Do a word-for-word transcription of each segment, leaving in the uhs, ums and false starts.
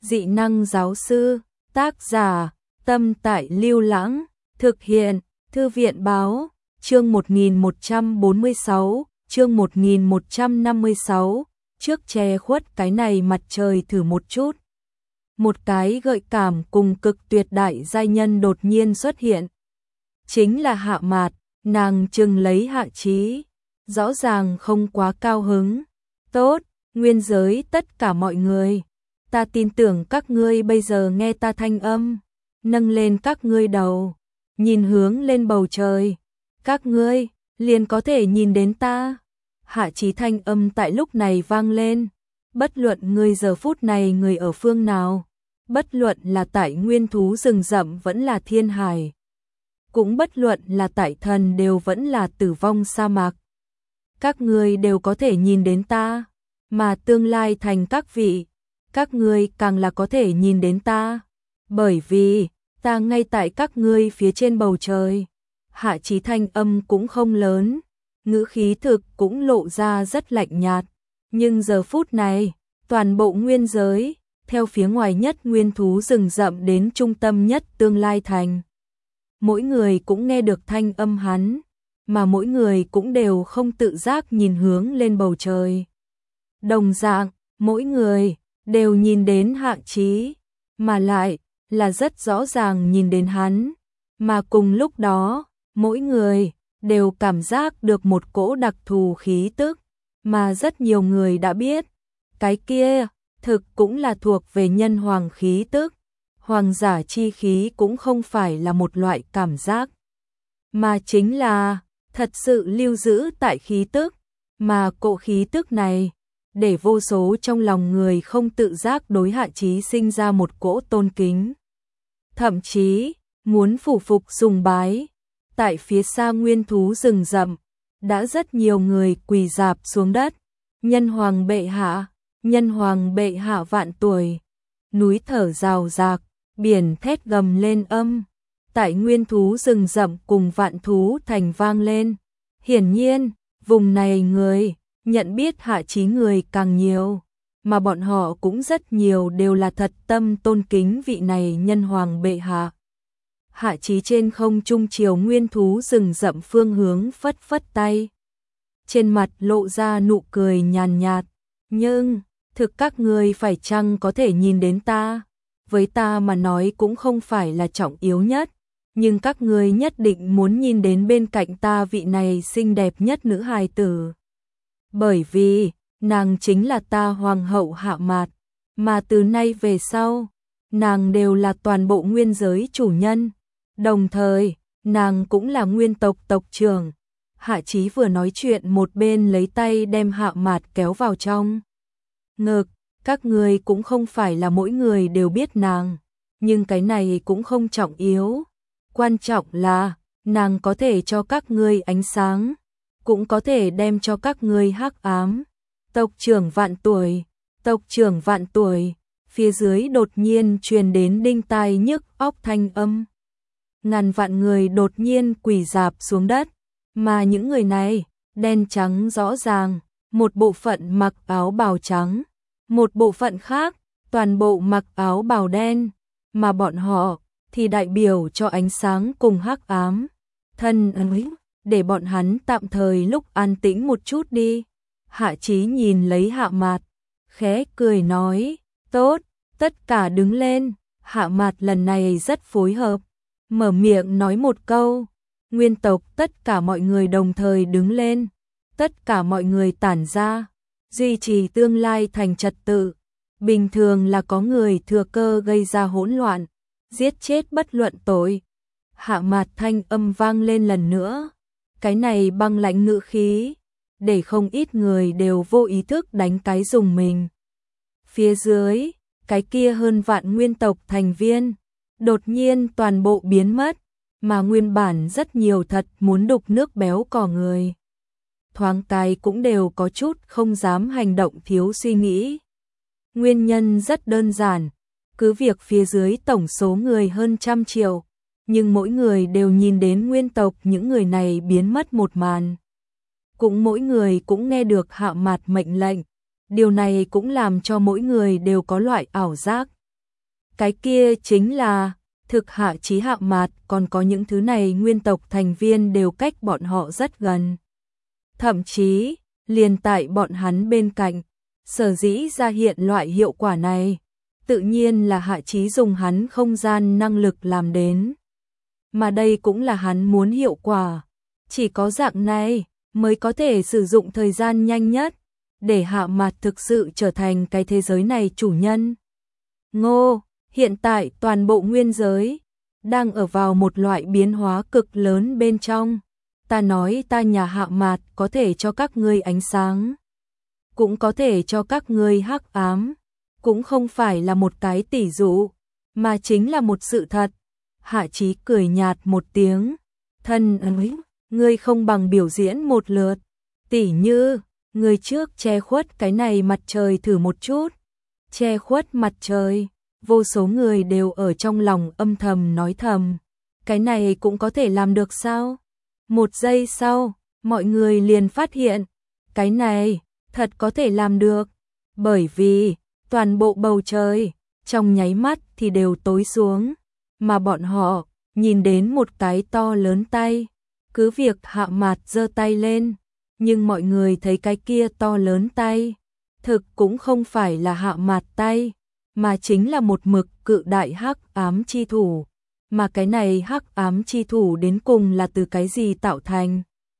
Dị năng giáo sư, tác giả, Tâm Tại Lưu Lãng, thực hiện, Thư viện báo, chương một nghìn một trăm bốn mươi sáu, chương một nghìn một trăm năm mươi sáu, trước che khuất cái này mặt trời thử một chút. Một cái gợi cảm cùng cực tuyệt đại giai nhân đột nhiên xuất hiện. Chính là Hạ Mạt, nàng chừng lấy Hạ Chí, rõ ràng không quá cao hứng. Tốt, nguyên giới tất cả mọi người, ta tin tưởng các ngươi bây giờ nghe ta thanh âm, nâng lên các ngươi đầu, nhìn hướng lên bầu trời, các ngươi liền có thể nhìn đến ta. Hạ Chí thanh âm tại lúc này vang lên, bất luận ngươi giờ phút này người ở phương nào, bất luận là tại nguyên thú rừng rậm vẫn là thiên hải, cũng bất luận là tại thần đều vẫn là tử vong sa mạc, các ngươi đều có thể nhìn đến ta, mà tương lai thành các vị, các ngươi càng là có thể nhìn đến ta, bởi vì ta ngay tại các ngươi phía trên bầu trời. Hạ Chí thanh âm cũng không lớn, ngữ khí thực cũng lộ ra rất lạnh nhạt, nhưng giờ phút này, toàn bộ nguyên giới, theo phía ngoài nhất nguyên thú rừng rậm đến trung tâm nhất tương lai thành, mỗi người cũng nghe được thanh âm hắn, mà mỗi người cũng đều không tự giác nhìn hướng lên bầu trời. Đồng dạng, mỗi người đều nhìn đến Hạ Chí, mà lại là rất rõ ràng nhìn đến hắn, mà cùng lúc đó, mỗi người đều cảm giác được một cỗ đặc thù khí tức, mà rất nhiều người đã biết, cái kia thực cũng là thuộc về nhân hoàng khí tức. Hoàng giả chi khí cũng không phải là một loại cảm giác, mà chính là thật sự lưu giữ tại khí tức, mà cỗ khí tức này để vô số trong lòng người không tự giác đối Hạ Chí sinh ra một cỗ tôn kính, thậm chí muốn phủ phục sùng bái. Tại phía xa nguyên thú rừng rậm, đã rất nhiều người quỳ rạp xuống đất. Nhân hoàng bệ hạ, nhân hoàng bệ hạ vạn tuổi. Núi thở rào rạc, biển thét gầm lên âm. Tại nguyên thú rừng rậm cùng vạn thú thành vang lên. Hiển nhiên, vùng này người nhận biết Hạ Chí người càng nhiều, mà bọn họ cũng rất nhiều đều là thật tâm tôn kính vị này nhân hoàng bệ hạ. Hạ Chí trên không trung chiều nguyên thú rừng rậm phương hướng phất phất tay, trên mặt lộ ra nụ cười nhàn nhạt, nhưng thực các ngươi phải chăng có thể nhìn đến ta, với ta mà nói cũng không phải là trọng yếu nhất, nhưng các ngươi nhất định muốn nhìn đến bên cạnh ta vị này xinh đẹp nhất nữ hài tử, bởi vì nàng chính là ta hoàng hậu Hạ Mạt, mà từ nay về sau nàng đều là toàn bộ nguyên giới chủ nhân. Đồng thời, nàng cũng là nguyên tộc tộc trưởng. Hạ Chí vừa nói chuyện một bên lấy tay đem Hạ Mạt kéo vào trong ngực. Các người cũng không phải là mỗi người đều biết nàng, nhưng cái này cũng không trọng yếu. Quan trọng là, nàng có thể cho các ngươi ánh sáng, cũng có thể đem cho các ngươi hắc ám. Tộc trưởng vạn tuổi, tộc trưởng vạn tuổi, phía dưới đột nhiên truyền đến đinh tai nhức óc thanh âm. Ngàn vạn người đột nhiên quỳ rạp xuống đất, mà những người này, đen trắng rõ ràng, một bộ phận mặc áo bào trắng, một bộ phận khác, toàn bộ mặc áo bào đen, mà bọn họ thì đại biểu cho ánh sáng cùng hắc ám. Thân ơi, để bọn hắn tạm thời lúc an tĩnh một chút đi. Hạ Chí nhìn lấy Hạ Mạt, khẽ cười nói, tốt, tất cả đứng lên. Hạ Mạt lần này rất phối hợp, mở miệng nói một câu, nguyên tộc tất cả mọi người đồng thời đứng lên, tất cả mọi người tản ra, duy trì tương lai thành trật tự. Bình thường là có người thừa cơ gây ra hỗn loạn, giết chết bất luận tội. Hạ Mạt thanh âm vang lên lần nữa, cái này băng lãnh ngữ khí, để không ít người đều vô ý thức đánh cái dùng mình. Phía dưới, cái kia hơn vạn nguyên tộc thành viên đột nhiên toàn bộ biến mất, mà nguyên bản rất nhiều thật muốn đục nước béo cò người. Thoáng cái cũng đều có chút không dám hành động thiếu suy nghĩ. Nguyên nhân rất đơn giản, cứ việc phía dưới tổng số người hơn trăm triệu, nhưng mỗi người đều nhìn đến nguyên tộc những người này biến mất một màn. Cũng mỗi người cũng nghe được Hạ Mạt mệnh lệnh, điều này cũng làm cho mỗi người đều có loại ảo giác, Cái kia chính là thực Hạ Chí Hạ Mạt, còn có những thứ này nguyên tộc thành viên đều cách bọn họ rất gần. Thậm chí, liền tại bọn hắn bên cạnh, sở dĩ ra hiện loại hiệu quả này, tự nhiên là Hạ Chí dùng hắn không gian năng lực làm đến. Mà đây cũng là hắn muốn hiệu quả, chỉ có dạng này mới có thể sử dụng thời gian nhanh nhất, để Hạ Mạt thực sự trở thành cái thế giới này chủ nhân. Ngô, hiện tại toàn bộ nguyên giới đang ở vào một loại biến hóa cực lớn bên trong. Ta nói ta nhà Hạ Mạt có thể cho các ngươi ánh sáng, cũng có thể cho các ngươi hắc ám, cũng không phải là một cái tỉ dụ, mà chính là một sự thật. Hạ Chí cười nhạt một tiếng, thân ơi, ngươi không bằng biểu diễn một lượt, tỉ như, ngươi trước che khuất cái này mặt trời thử một chút, che khuất mặt trời, vô số người đều ở trong lòng âm thầm nói thầm, cái này cũng có thể làm được sao? Một giây sau, mọi người liền phát hiện, cái này, thật có thể làm được, bởi vì, toàn bộ bầu trời, trong nháy mắt thì đều tối xuống, mà bọn họ, nhìn đến một cái to lớn tay, cứ việc Hạ Mạt giơ tay lên, nhưng mọi người thấy cái kia to lớn tay, thực cũng không phải là Hạ Mạt tay, mà chính là một mực cự đại hắc ám chi thủ. Mà cái này hắc ám chi thủ đến cùng là từ cái gì tạo thành?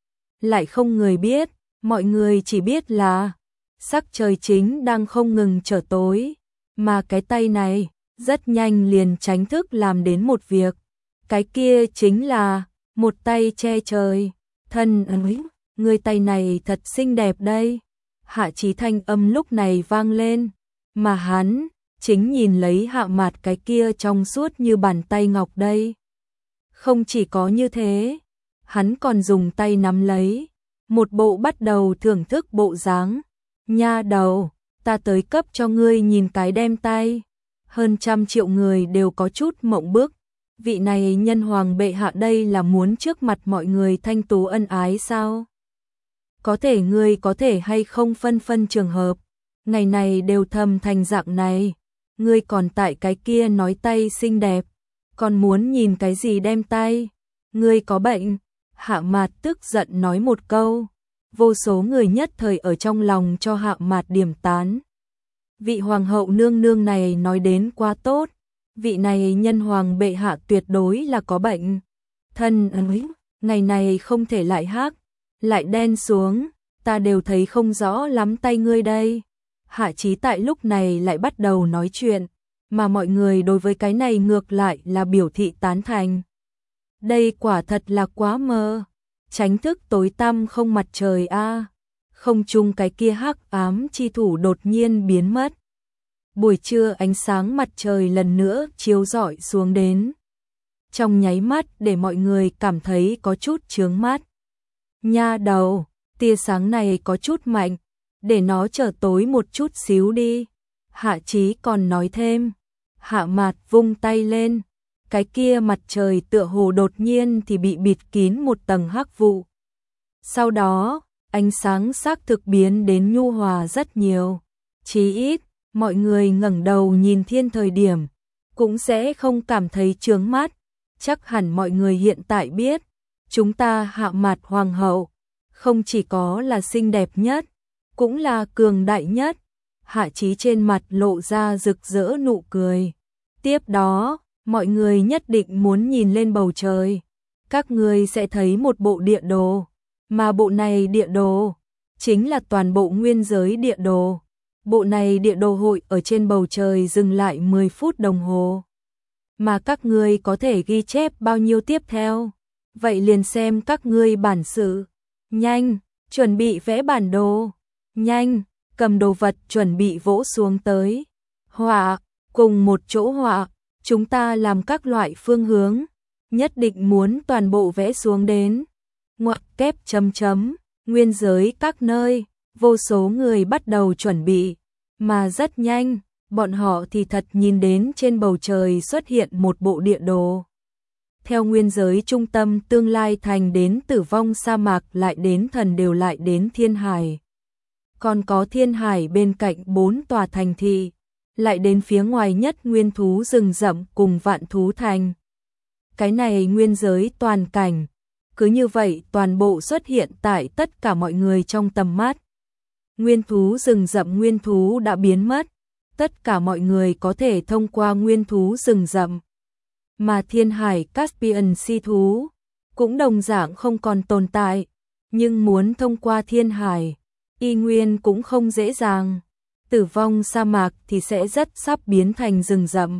Lại không người biết, mọi người chỉ biết là sắc trời chính đang không ngừng trở tối, mà cái tay này rất nhanh liền tránh thức làm đến một việc. Cái kia chính là một tay che trời. Thân ơi, người tay này thật xinh đẹp đây. Hạ Chí thanh âm lúc này vang lên, mà hắn chính nhìn lấy Hạ Mạt cái kia trong suốt như bàn tay ngọc đây. Không chỉ có như thế, hắn còn dùng tay nắm lấy, một bộ bắt đầu thưởng thức bộ dáng. Nha đầu, ta tới cấp cho ngươi nhìn cái đem tay. Hơn trăm triệu người đều có chút mộng bức. Vị này nhân hoàng bệ hạ đây là muốn trước mặt mọi người thanh tú ân ái sao? Có thể ngươi có thể hay không phân phân trường hợp, ngày này đều thầm thành dạng này. Ngươi còn tại cái kia nói tay xinh đẹp, còn muốn nhìn cái gì đem tay? Ngươi có bệnh? Hạ Mạt tức giận nói một câu. Vô số người nhất thời ở trong lòng cho Hạ Mạt điểm tán. Vị hoàng hậu nương nương này nói đến quá tốt, vị này nhân hoàng bệ hạ tuyệt đối là có bệnh. Thân ơi, ngày này không thể lại hắc, lại đen xuống, ta đều thấy không rõ lắm tay ngươi đây. Hạ Chí tại lúc này lại bắt đầu nói chuyện, mà mọi người đối với cái này ngược lại là biểu thị tán thành. Đây quả thật là quá mơ, tránh thức tối tăm không mặt trời a. Không chung cái kia hắc ám chi thủ đột nhiên biến mất. Buổi trưa ánh sáng mặt trời lần nữa chiếu rọi xuống đến. Trong nháy mắt để mọi người cảm thấy có chút chướng mắt. Nha đầu, tia sáng này có chút mạnh, để nó trở tối một chút xíu đi. Hạ Chí còn nói thêm. Hạ Mạt vung tay lên, cái kia mặt trời tựa hồ đột nhiên thì bị bịt kín một tầng hắc vụ. Sau đó, ánh sáng xác thực biến đến nhu hòa rất nhiều. Chí ít, mọi người ngẩng đầu nhìn thiên thời điểm, cũng sẽ không cảm thấy chướng mắt. Chắc hẳn mọi người hiện tại biết, chúng ta Hạ Mạt hoàng hậu, không chỉ có là xinh đẹp nhất, cũng là cường đại nhất. Hạ Chí trên mặt lộ ra rực rỡ nụ cười. Tiếp đó, mọi người nhất định muốn nhìn lên bầu trời. Các ngươi sẽ thấy một bộ địa đồ, mà bộ này địa đồ chính là toàn bộ nguyên giới địa đồ. Bộ này địa đồ hội ở trên bầu trời dừng lại mười phút đồng hồ. Mà các ngươi có thể ghi chép bao nhiêu tiếp theo? Vậy liền xem các ngươi bản sự. Nhanh, chuẩn bị vẽ bản đồ. Nhanh, cầm đồ vật chuẩn bị vỗ xuống tới. Họa, cùng một chỗ họa, chúng ta làm các loại phương hướng, nhất định muốn toàn bộ vẽ xuống đến. Ngoặc kép chấm chấm, nguyên giới các nơi, vô số người bắt đầu chuẩn bị, mà rất nhanh, bọn họ thì thật nhìn đến trên bầu trời xuất hiện một bộ địa đồ. Theo nguyên giới trung tâm tương lai thành đến tử vong sa mạc lại đến thần đều lại đến thiên hải. Còn có thiên hải bên cạnh bốn tòa thành thị, lại đến phía ngoài nhất nguyên thú rừng rậm cùng vạn thú thành. Cái này nguyên giới toàn cảnh, cứ như vậy toàn bộ xuất hiện tại tất cả mọi người trong tầm mắt. Nguyên thú rừng rậm nguyên thú đã biến mất, tất cả mọi người có thể thông qua nguyên thú rừng rậm. Mà Thiên Hải Caspian si thú cũng đồng dạng không còn tồn tại, nhưng muốn thông qua Thiên Hải, y nguyên cũng không dễ dàng. Tử vong sa mạc thì sẽ rất sắp biến thành rừng rậm.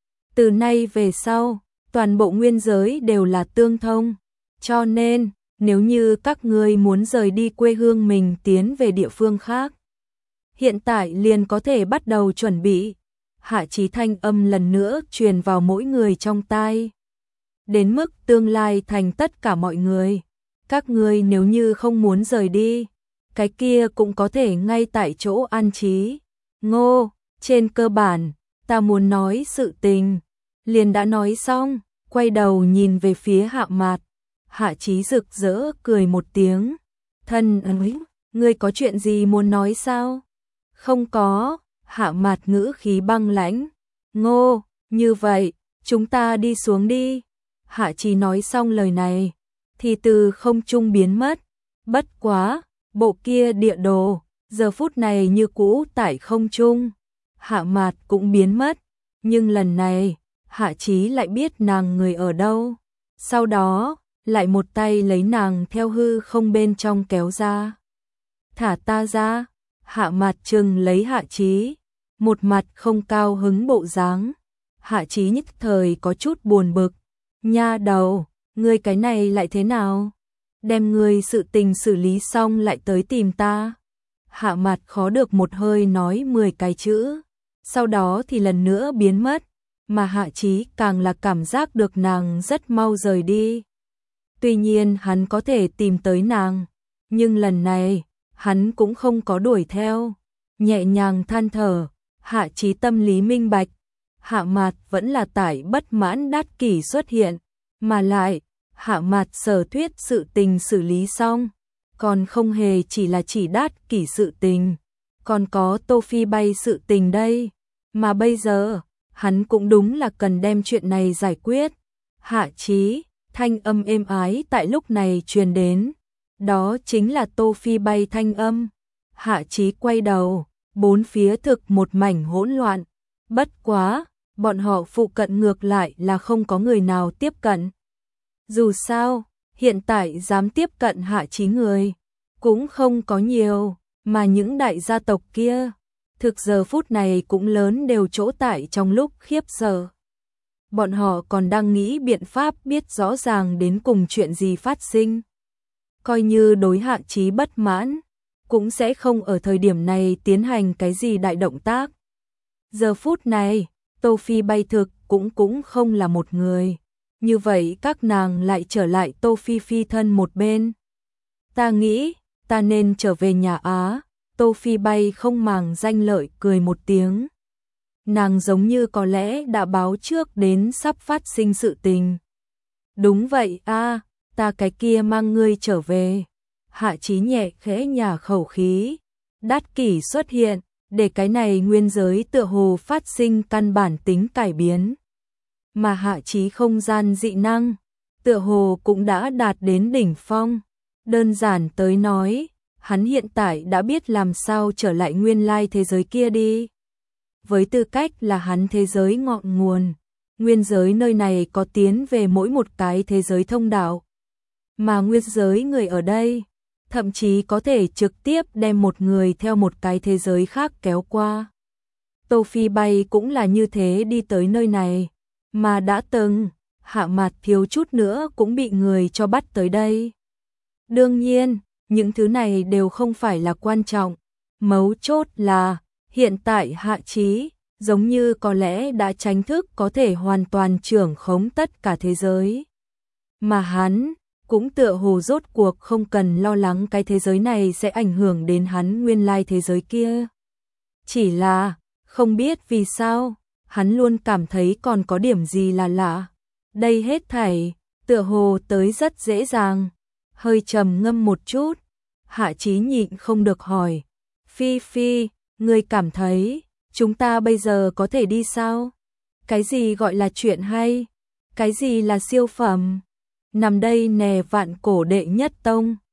Từ nay về sau, toàn bộ nguyên giới đều là tương thông, cho nên nếu như các ngươi muốn rời đi quê hương mình tiến về địa phương khác, hiện tại liền có thể bắt đầu chuẩn bị. Hạ Chí thanh âm lần nữa truyền vào mỗi người trong tai. Đến mức tương lai thành tất cả mọi người. Các ngươi nếu như không muốn rời đi, cái kia cũng có thể ngay tại chỗ an trí. Ngô, trên cơ bản, ta muốn nói sự tình. Liền đã nói xong, quay đầu nhìn về phía Hạ Mạt. Hạ Chí rực rỡ cười một tiếng. Thân ơi, ngươi có chuyện gì muốn nói sao? Không có. Hạ Mạt ngữ khí băng lãnh. Ngô, như vậy, chúng ta đi xuống đi. Hạ Chí nói xong lời này, thì từ không trung biến mất. Bất quá, bộ kia địa đồ, giờ phút này như cũ tại không trung. Hạ Mạt cũng biến mất, nhưng lần này, Hạ Chí lại biết nàng người ở đâu. Sau đó, lại một tay lấy nàng theo hư không bên trong kéo ra. Thả ta ra. Hạ Mạt trừng lấy Hạ Chí, một mặt không cao hứng bộ dáng. Hạ Chí nhất thời có chút buồn bực. Nha đầu, ngươi cái này lại thế nào? Đem ngươi sự tình xử lý xong lại tới tìm ta. Hạ Mạt khó được một hơi nói mười cái chữ, sau đó thì lần nữa biến mất, mà Hạ Chí càng là cảm giác được nàng rất mau rời đi. Tuy nhiên hắn có thể tìm tới nàng, nhưng lần này, hắn cũng không có đuổi theo. Nhẹ nhàng than thở, Hạ Chí tâm lý minh bạch. Hạ Mạt vẫn là tại bất mãn Đát Kỷ xuất hiện, mà lại, Hạ Mạt sở thuyết sự tình xử lý xong, còn không hề chỉ là chỉ Đát Kỷ sự tình, còn có Tô Phi Bay sự tình đây, mà bây giờ, hắn cũng đúng là cần đem chuyện này giải quyết. Hạ Chí, thanh âm êm ái tại lúc này truyền đến, đó chính là Tô Phi Bay thanh âm. Hạ Chí quay đầu, bốn phía thực một mảnh hỗn loạn, bất quá, bọn họ phụ cận ngược lại là không có người nào tiếp cận. Dù sao, hiện tại dám tiếp cận Hạ Chí người, cũng không có nhiều, mà những đại gia tộc kia, thực giờ phút này cũng lớn đều chỗ tại trong lúc khiếp sợ. Bọn họ còn đang nghĩ biện pháp biết rõ ràng đến cùng chuyện gì phát sinh. Coi như đối Hạ Chí bất mãn, cũng sẽ không ở thời điểm này tiến hành cái gì đại động tác. Giờ phút này, Tô Phi Bay thực cũng cũng không là một người. Như vậy các nàng lại trở lại Tô Phi Phi thân một bên. Ta nghĩ, ta nên trở về nhà Á. Tô Phi Bay không màng danh lợi cười một tiếng. Nàng giống như có lẽ đã báo trước đến sắp phát sinh sự tình. Đúng vậy a, ta cái kia mang ngươi trở về. Hạ Chí nhẹ khẽ nhả khẩu khí. Đát Kỷ xuất hiện, để cái này nguyên giới tựa hồ phát sinh căn bản tính cải biến. Mà Hạ Chí không gian dị năng, tựa hồ cũng đã đạt đến đỉnh phong. Đơn giản tới nói, hắn hiện tại đã biết làm sao trở lại nguyên lai thế giới kia đi. Với tư cách là hắn thế giới ngọn nguồn, nguyên giới nơi này có tiến về mỗi một cái thế giới thông đạo. Mà nguyên giới người ở đây, thậm chí có thể trực tiếp đem một người theo một cái thế giới khác kéo qua. Tô Phi Bay cũng là như thế đi tới nơi này, mà đã từng, Hạ Mạt thiếu chút nữa cũng bị người cho bắt tới đây. Đương nhiên, những thứ này đều không phải là quan trọng, mấu chốt là, hiện tại Hạ Chí, giống như có lẽ đã tránh thức có thể hoàn toàn trưởng khống tất cả thế giới. Mà hắn, cũng tựa hồ rốt cuộc không cần lo lắng cái thế giới này sẽ ảnh hưởng đến hắn nguyên lai thế giới kia. Chỉ là, không biết vì sao, hắn luôn cảm thấy còn có điểm gì là lạ. Đây hết thảy, tựa hồ tới rất dễ dàng. Hơi trầm ngâm một chút, Hạ Chí nhịn không được hỏi. Phi Phi, ngươi cảm thấy, chúng ta bây giờ có thể đi sao? Cái gì gọi là chuyện hay? Cái gì là siêu phẩm? Nằm đây nè vạn cổ đệ nhất tông.